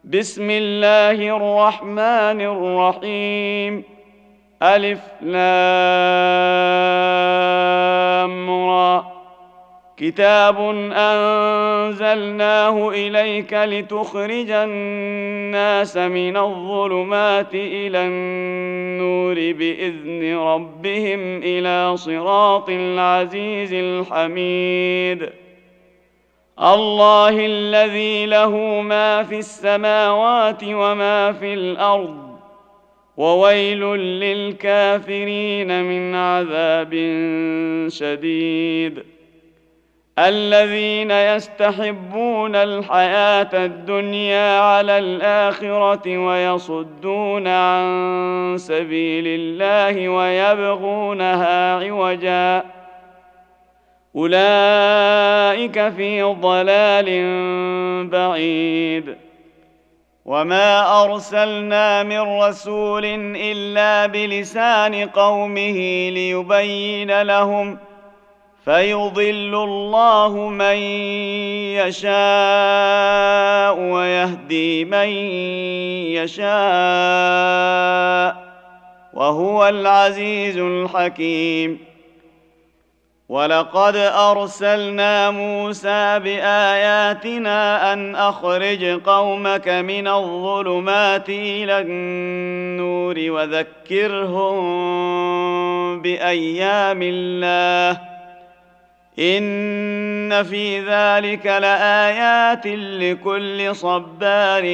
بسم الله الرحمن الرحيم. ألف لام را. كتاب أنزلناه إليك لتخرج الناس من الظلمات إلى النور بإذن ربهم إلى صراط العزيز الحميد. الله الذي له ما في السماوات وما في الأرض، وويل للكافرين من عذاب شديد. الذين يستحبون الحياة الدنيا على الآخرة ويصدون عن سبيل الله ويبغونها عوجا، أولئك في ضلال بعيد. وما أرسلنا من رسول إلا بلسان قومه ليبين لهم، فيضل الله من يشاء ويهدي من يشاء، وهو العزيز الحكيم. ولقد أرسلنا موسى بآياتنا أن أخرج قومك من الظلمات إلى النور وذكرهم بأيام الله، إن في ذلك لآيات لكل صبار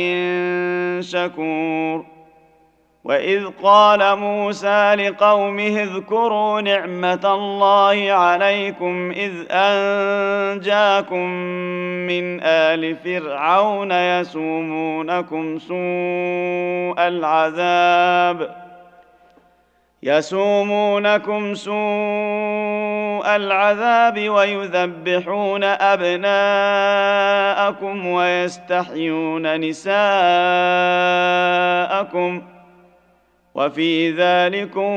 شكور. وإذ قال موسى لقومه اذكروا نعمة الله عليكم إذ أنجاكم من آل فرعون يسومونكم سوء العذاب ويذبحون أبناءكم ويستحيون نساءكم، وفي ذلكم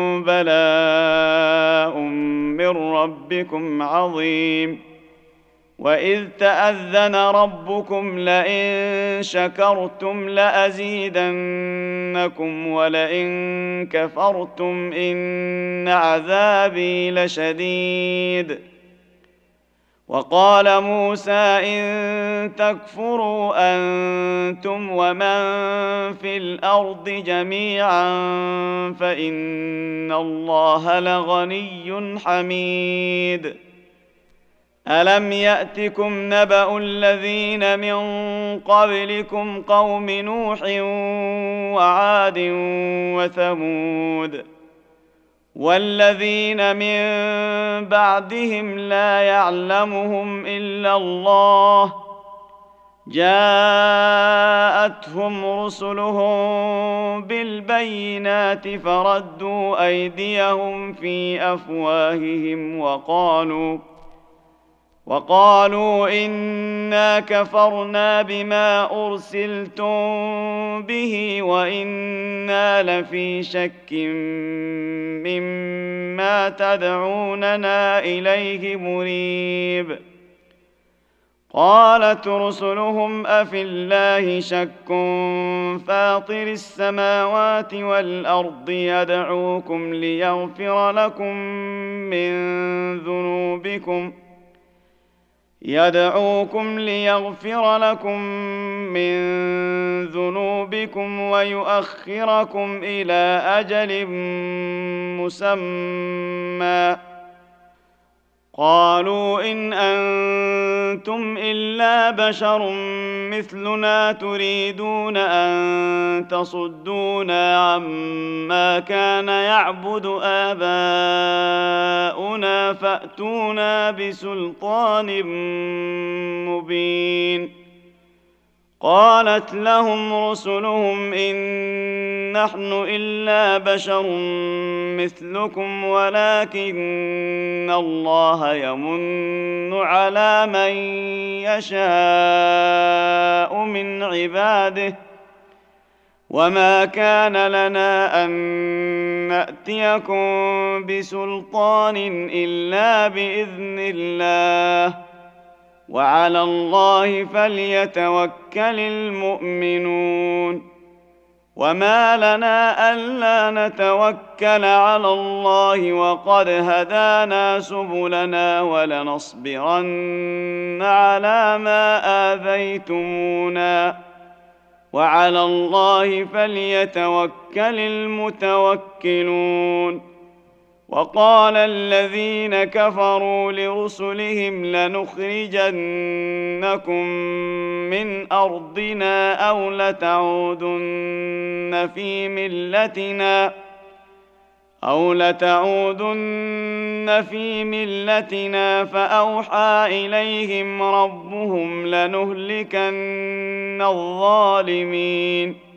بلاء من ربكم عظيم. وإذ تأذن ربكم لئن شكرتم لأزيدنكم ولئن كفرتم إن عذابي لشديد. وقال موسى إن تكفروا أنتم ومن في الأرض جميعا فإن الله لغني حميد. ألم يأتكم نبأ الذين من قبلكم قوم نوح وعاد وثمود والذين من بعدهم لا يعلمهم إلا الله، جاءتهم رسلهم بالبينات فردوا أيديهم في أفواههم وقالوا إنا كفرنا بما أرسلتم به وإنا لفي شك مما تدعوننا إليه مريب. قالت رسلهم أفي الله شك فاطر السماوات والأرض يدعوكم ليغفر لكم من ذنوبكم ويؤخركم إلى أجل مسمى. قالوا إن أنتم إلا بشر مثلنا تريدون أن تصدونا عما كان يعبد آباؤنا فأتونا بسلطان مبين. قالت لهم رسلهم إن نحن إلا بشر مثلكم ولكن الله يمن على من يشاء من عباده، وما كان لنا أن نأتيكم بسلطان إلا بإذن الله، وعلى الله فليتوكل المؤمنون. وما لنا ألا نتوكل على الله وقد هدانا سبلنا ولنصبرن على ما آذيتمونا وعلى الله فليتوكل المتوكلون. وقال الذين كفروا لرسلهم لنخرجنكم من أرضنا أو لتعودن في ملتنا فأوحى إليهم ربهم لنهلكن الظالمين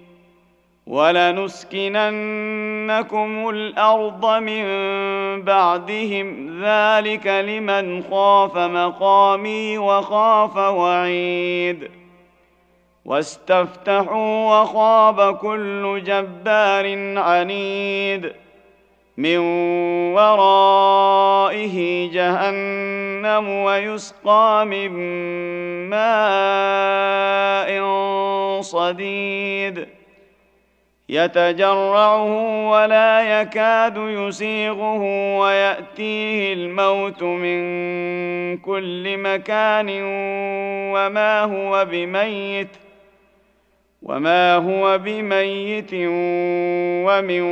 ولنسكننكم الأرض من بعدهم ذلك لمن خاف مقامي وخاف وعيد. واستفتحوا وخاب كل جبار عنيد من ورائه جهنم ويسقى من ماء صديد يتجرعه ولا يكاد يسيغه ويأتيه الموت من كل مكان وما هو بميت ومن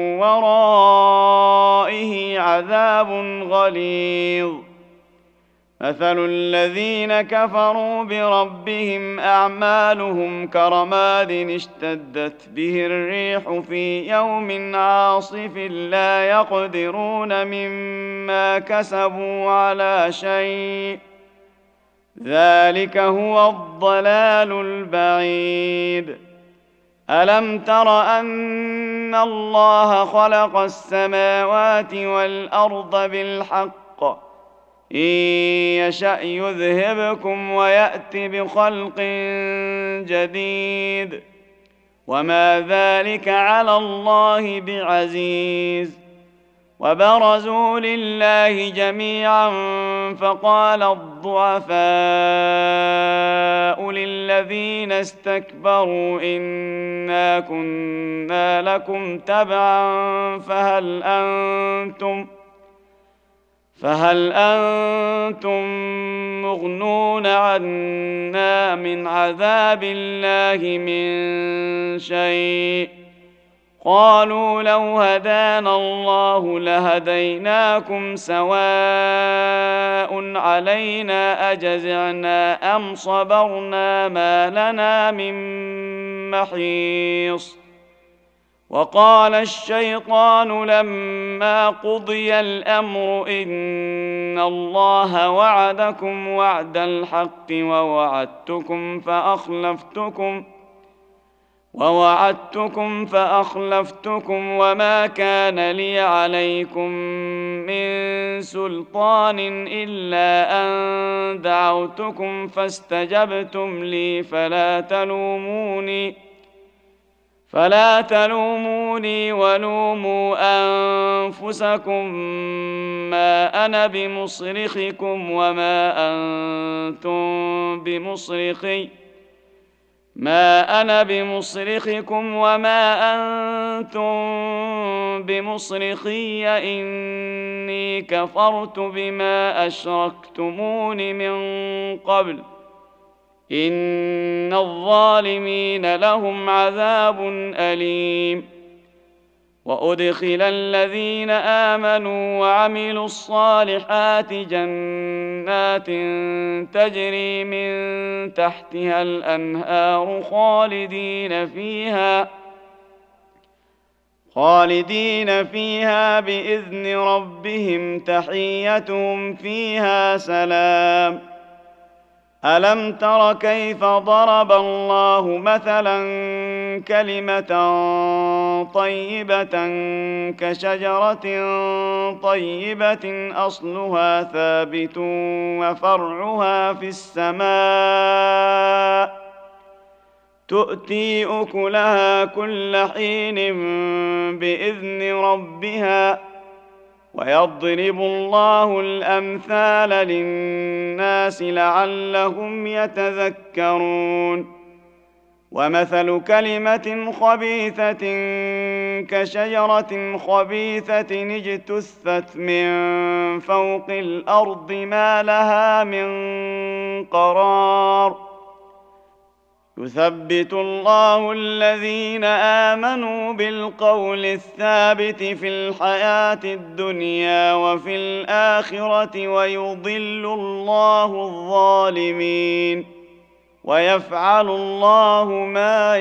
ورائه عذاب غليظ. مثل الذين كفروا بربهم أعمالهم كرماد اشتدت به الريح في يوم عاصف لا يقدرون مما كسبوا على شيء ذلك هو الضلال البعيد. ألم تر أن الله خلق السماوات والأرض بالحق إن يشأ يذهبكم ويأت بخلق جديد وما ذلك على الله بعزيز. وبرزوا لله جميعا فقال الضعفاء للذين استكبروا إنا كنا لكم تبعا فهل أنتم مغنون عنا من عذاب الله من شيء قالوا لو هدانا الله لهديناكم سواء علينا أجزعنا أم صبرنا ما لنا من محيص. وقال الشيطان لما قضي الأمر إن الله وعدكم وعد الحق ووعدتكم فأخلفتكم وما كان لي عليكم من سلطان إلا أن دعوتكم فاستجبتم لي فلا تلوموني ولوموا أنفسكم ما أنا بمصرخكم وما أنتم بمصرخي إني كفرت بما أشركتمون من قبل إن الظالمين لهم عذاب أليم. وأدخل الذين آمنوا وعملوا الصالحات جنات تجري من تحتها الأنهار خالدين فيها بإذن ربهم تحيتهم فيها سلام. ألم تر كيف ضرب الله مثلا كلمة طيبة كشجرة طيبة أصلها ثابت وفرعها في السماء تؤتي أكلها كل حين بإذن ربها ويضرب الله الأمثال للناس لعلهم يتذكرون. ومثل كلمة خبيثة كشجرة خبيثة اجتثت من فوق الأرض ما لها من قرار. يثبت الله الذين آمنوا بالقول الثابت في الحياة الدنيا وفي الآخرة ويضل الله الظالمين ويفعل الله ما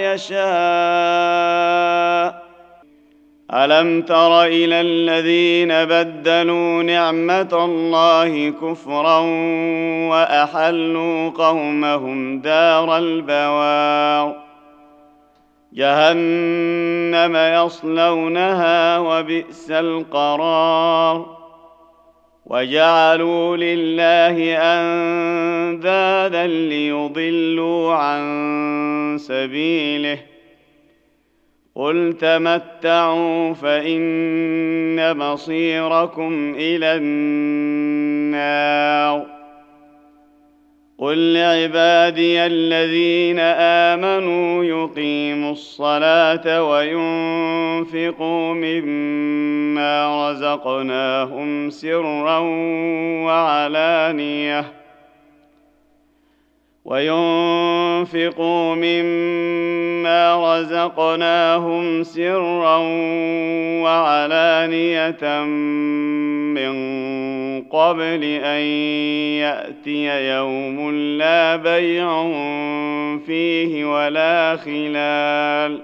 يشاء. ألم تر إلى الذين بدلوا نعمة الله كفرا وأحلوا قومهم دار البوار جهنم يصلونها وبئس القرار. وجعلوا لله أندادا ليضلوا عن سبيله قل تمتعوا فإن مصيركم إلى النار. قل لعبادي الذين آمنوا يقيموا الصلاة وينفقوا مما رزقناهم سرا وعلانية من قبل أن يأتي يوم لا بيع فيه ولا خلال.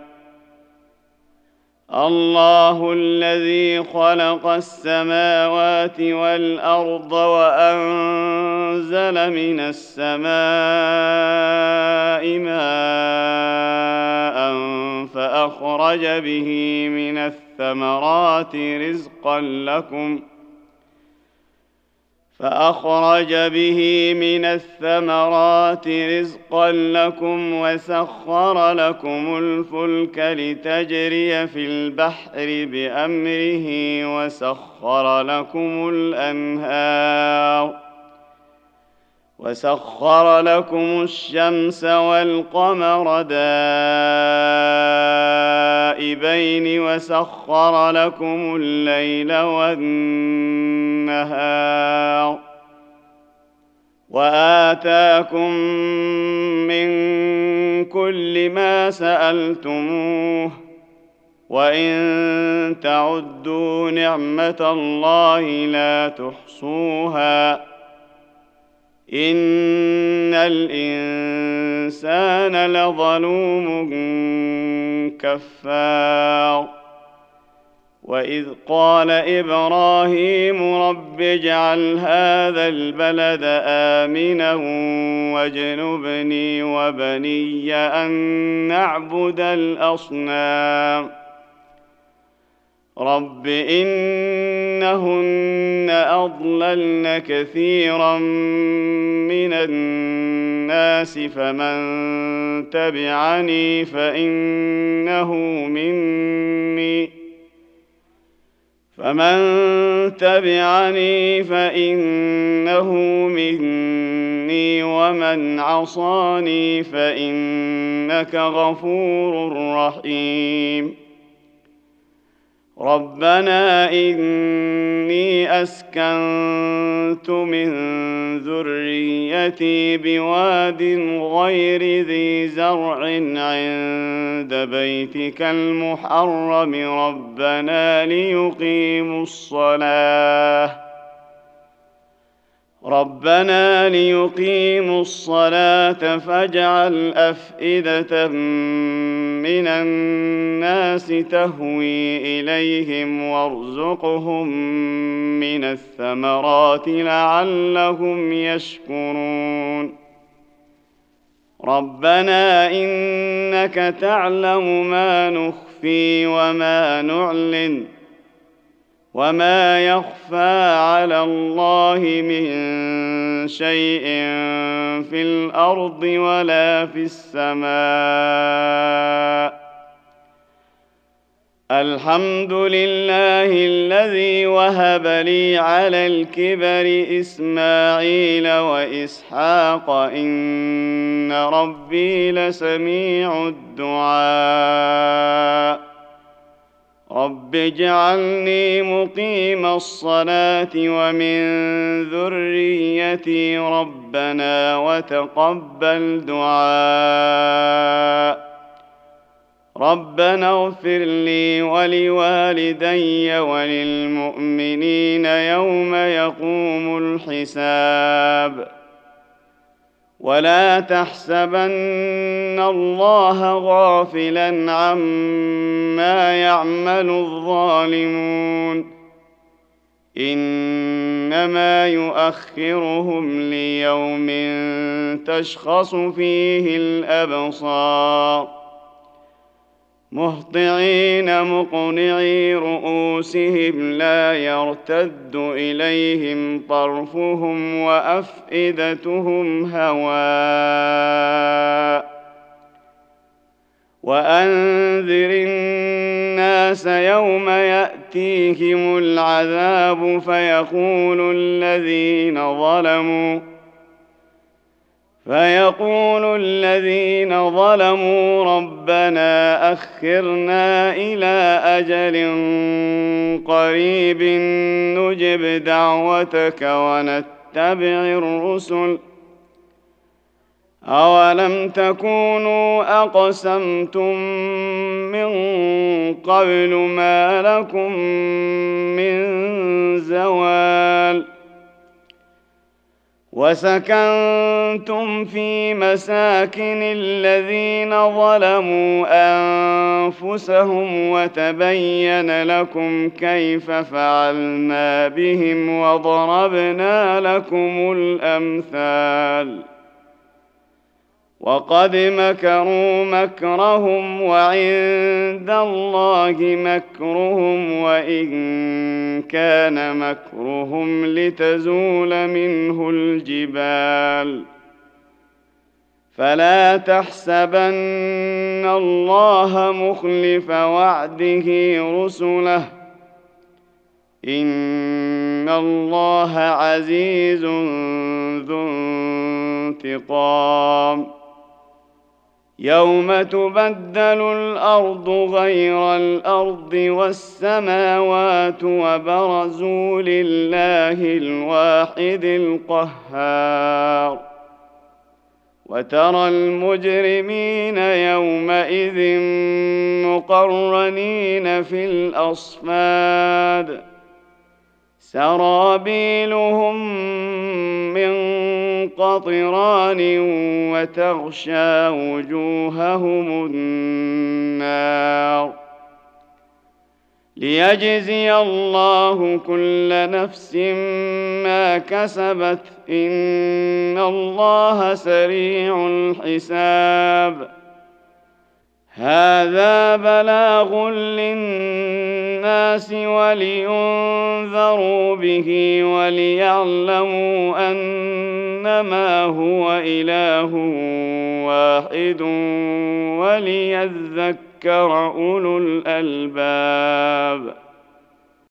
الله الذي خلق السماوات والأرض وأنزل من السماء ماء فأخرج به من الثمرات رزقا لكم وسخر لكم الفلك لتجري في البحر بأمره وسخر لكم الشمس والقمر دائبين وسخر لكم الليل والنهار وآتاكم من كل ما سألتموه وإن تعدوا نعمة الله لا تحصوها إن الإنسان لظلوم كفار. وإذ قال إبراهيم رب اجعل هذا البلد آمنا واجنبني وبني أن نعبد الأصنام رب إنهن أضللن كثيرا من الناس فمن تبعني فإنه مني ومن عصاني فإنك غفور رحيم. ربنا إني أسكنت من ذريتي بواد غير ذي زرع عند بيتك المحرم ربنا ليقيموا الصلاة فاجعل أفئدة من الناس تهوي إليهم وارزقهم من الثمرات لعلهم يشكرون. ربنا إنك تعلم ما نخفي وما نعلن وما يخفى على الله من شيء في الأرض ولا في السماء الحمد لله الذي وهب لي على الكبر إسماعيل وإسحاق إن ربي لسميع الدعاء رب اجعلني مقيم الصلاة ومن ذريتي ربنا وتقبل دعاء ربنا اغفر لي ولوالدي وللمؤمنين يوم يقوم الحساب ولا تحسبن الله غافلا عما يعمل الظالمون إنما يؤخرهم ليوم تشخص فيه الأبصار مهطعين مقنعي رؤوسهم لا يرتد إليهم طرفهم وأفئدتهم هواء وأنذر الناس يوم يأتيهم العذاب فيقول الذين ظلموا ربنا أخرنا إلى أجل قريب نجب دعوتك ونتبع الرسل أولم تكونوا أقسمتم من قبل ما لكم من زوال وسكنتم في مساكن الذين ظلموا أنفسهم وتبين لكم كيف فعلنا بهم وضربنا لكم الأمثال وقد مكروا مكرهم وعند الله مكرهم وإن كان مكرهم لتزول منه الجبال فلا تحسبن الله مخلف وعده رسله إن الله عزيز ذو انتقام يوم تبدل الأرض غير الأرض والسماوات وبرزوا لله الواحد القهار وترى المجرمين يومئذ مقرنين في الأصفاد سرابيلهم من قطران وتغشى وجوههم النار ليجزي الله كل نفس ما كسبت إن الله سريع الحساب هذا بلاغ للناس ولينذروا به وليعلموا أنما هو إله واحد وليذكر أولو الألباب